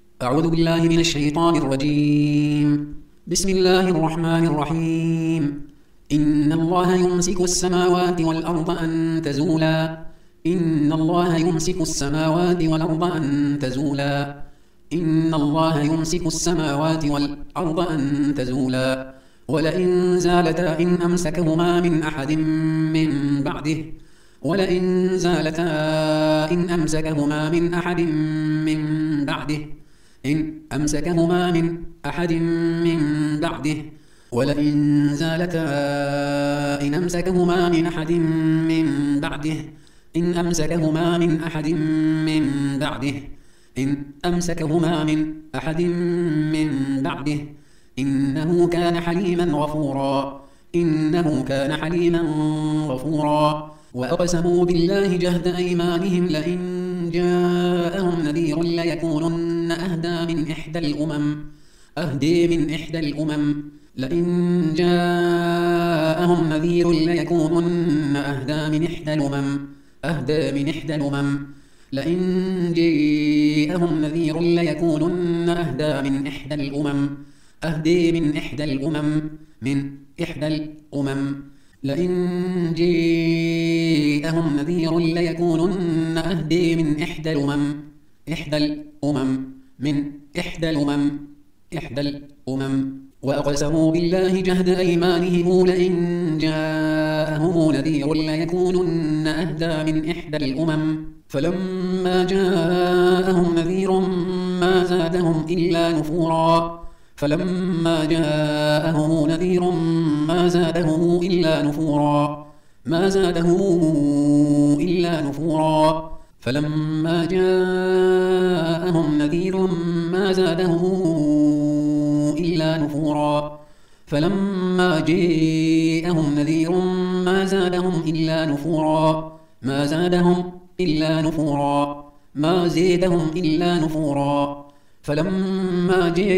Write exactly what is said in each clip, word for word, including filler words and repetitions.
أعوذ بالله من الشيطان الرجيم. بسم الله الرحمن الرحيم. إن الله يمسك السماوات والأرض أن تزولا إن الله يمسك السماوات والأرض أن تزولا إن الله يمسك السماوات والأرض أن تزولا ولئن زالتا إن أمسكهما من أحد من بعده ولئن زالتا إن أمسكهما من أحد من بعده إن أمسكهما من أحد من بعده ولئن زالتا إن أمسكهما من أحد من بعده إن أمسكهما من أحد من بعده إن أمسكهما من أحد من بعده إنه كان حليما غفورا إنه كان حليما غفورا وأقسموا بالله جهد أيمانهم لئن جاءهم نذير ليكونن أهدى من إحدى الأمم أهدي من إحدى الأمم لئن جاءهم نذير ليكونن أهدى من إحدى الأمم أهدى من إحدى الأمم لئن جاءهم نذير ليكونن أهدى من إحدى الأمم أهدي من إحدى الأمم من إحدى الأمم لئن جاءهم نذير ليكونن أهدي من إحدى الأمم إحدى الأمم من إحدى الأمم إحدى الأمم وأقسموا بالله جهد أيمانهم لئن جاءهم نذير ليكونن أهدى من إحدى الأمم فلما جاءهم نذير ما زادهم إلا نفورا فلما جاءهم نذير ما زادهم إلا نفورا ما زادهم إلا نفورا فلما جاءهم نذير ما زادهم إلا نفورا فلما جاءهم نذير ما زادهم إلا نفورا ما زادهم إلا نفورا ما زادهم إلا نفورا فلما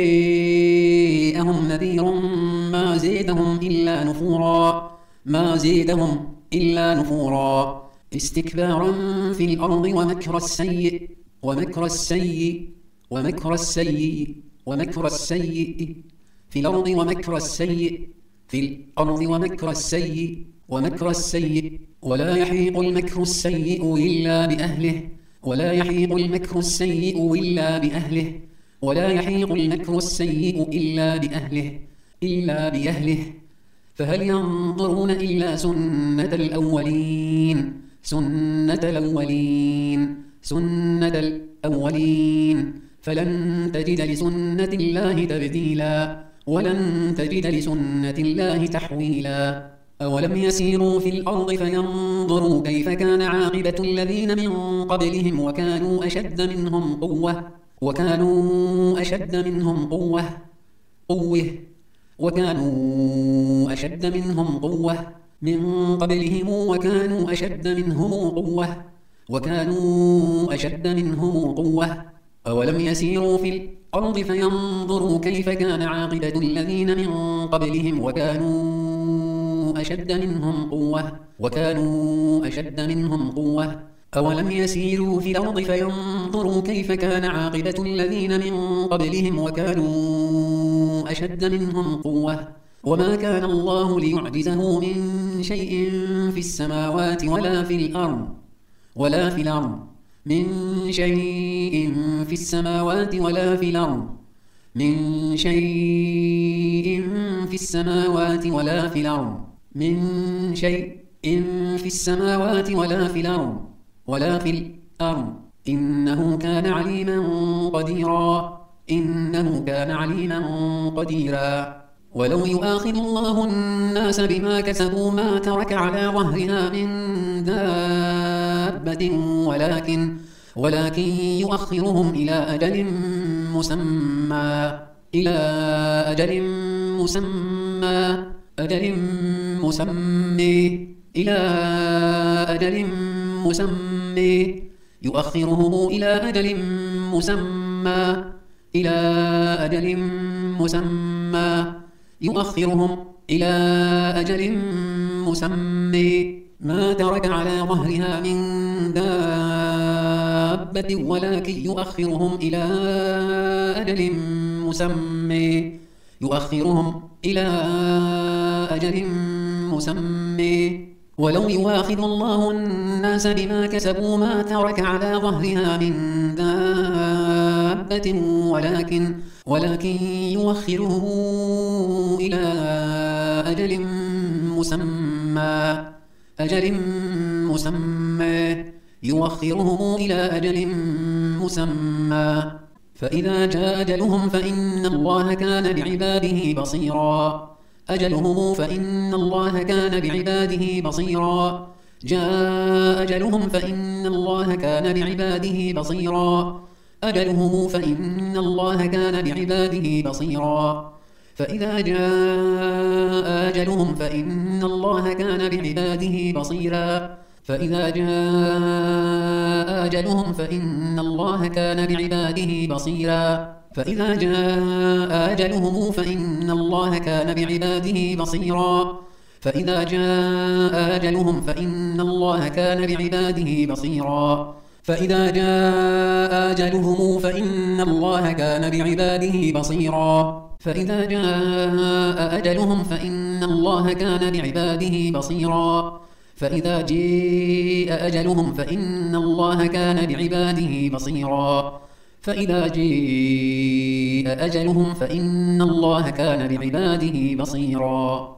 جاءهم نذير ما زادهم إلا نفورا ما زادهم إلا نفورا استكبارا في الأرض ومكر السيء ومكر السيء ومكر السيء ومكر السيء في الأرض ومكر السيء في الأرض ومكر السيء ومكر السيء ولا يحيق المكر السيء إلا بأهله ولا يحيق المكر السيء إلا بأهله ولا يحيق المكر السيء إلا بأهله إلا بأهله فهل ينظرون إلا سنة الأولين سنة الأولين سنة الأولين فلن تجد لسنة الله تبديلا ولن تجد لسنة الله تحويلا أولم يسيروا في الأرض فينظروا كيف كان عاقبة الذين من قبلهم وكانوا أشد منهم قوة وكانوا أشد منهم قوة قوة وكانوا أشد منهم قوة من قبلهم وكانوا أشد منهم قوة وكانوا أشد منهم قوة أولم يسيروا في الأرض فينظروا كيف كان عاقبة الذين من قبلهم وكانوا أشد منهم قوة وكانوا أشد منهم قوة أولم يسيروا في الأرض فينظروا كيف كان عاقبة الذين من قبلهم وكانوا أشد منهم قوة وما كان الله ليعجزه من شيء في السماوات ولا في الأرض ولا في الأرض من شيء في السماوات ولا في الأرض من شيء في السماوات ولا في الأرض من شيء في السماوات ولا في الأرض ولا في الأرض إنه كان عليما قديرا إنه كان عليما قديرا ولو يؤاخذ الله الناس بما كسبوا ما ترك على ظهرها من دابة ولكن ولكن يؤخرهم إلى أجل مسمى إلى أجل مسمى أجل مسمى إلى أجل مسمى يؤخرهم إلى أجل مسمى إلى أجل مسمى يؤخرهم إلى أجل مسمى ما ترك على ظهرها من دابة دابة ولكن يؤخرهم إلى أجل مسمى يؤخرهم إلى أجل مسمى ولو يواخذ الله الناس بما كسبوا ما ترك على ظهرها من دابة ولكن ولكن يؤخرهم إلى أجل مسمى أجل مسمى يؤخرهم إلى أجل مسمى فإذا جاء أجلهم فإن الله كان بعباده بصيرا أجلهم فإن الله كان بعباده بصيرا جاء أجلهم فإن الله كان بعباده بصيرا أجلهم فإن الله كان بعباده بصيرا فإذا جاء أجلهم فإن الله كان بعباده بصيرا فإذا جاء أجلهم فإن الله كان بعباده بصيرا فإذا جاء أجلهم فإن الله كان بعباده بصيرا فإذا جاء أجلهم فإن الله كان بعباده بصيرا فإذا جاء أجلهم فإن الله كان بعباده بصيرا فإذا جاء أجلهم فإن الله كان بعباده بصيرا فإذا جاء أجلهم فإن الله كان بعباده بصيرا فإذا جاء أجلهم فإن الله كان بعباده بصيرا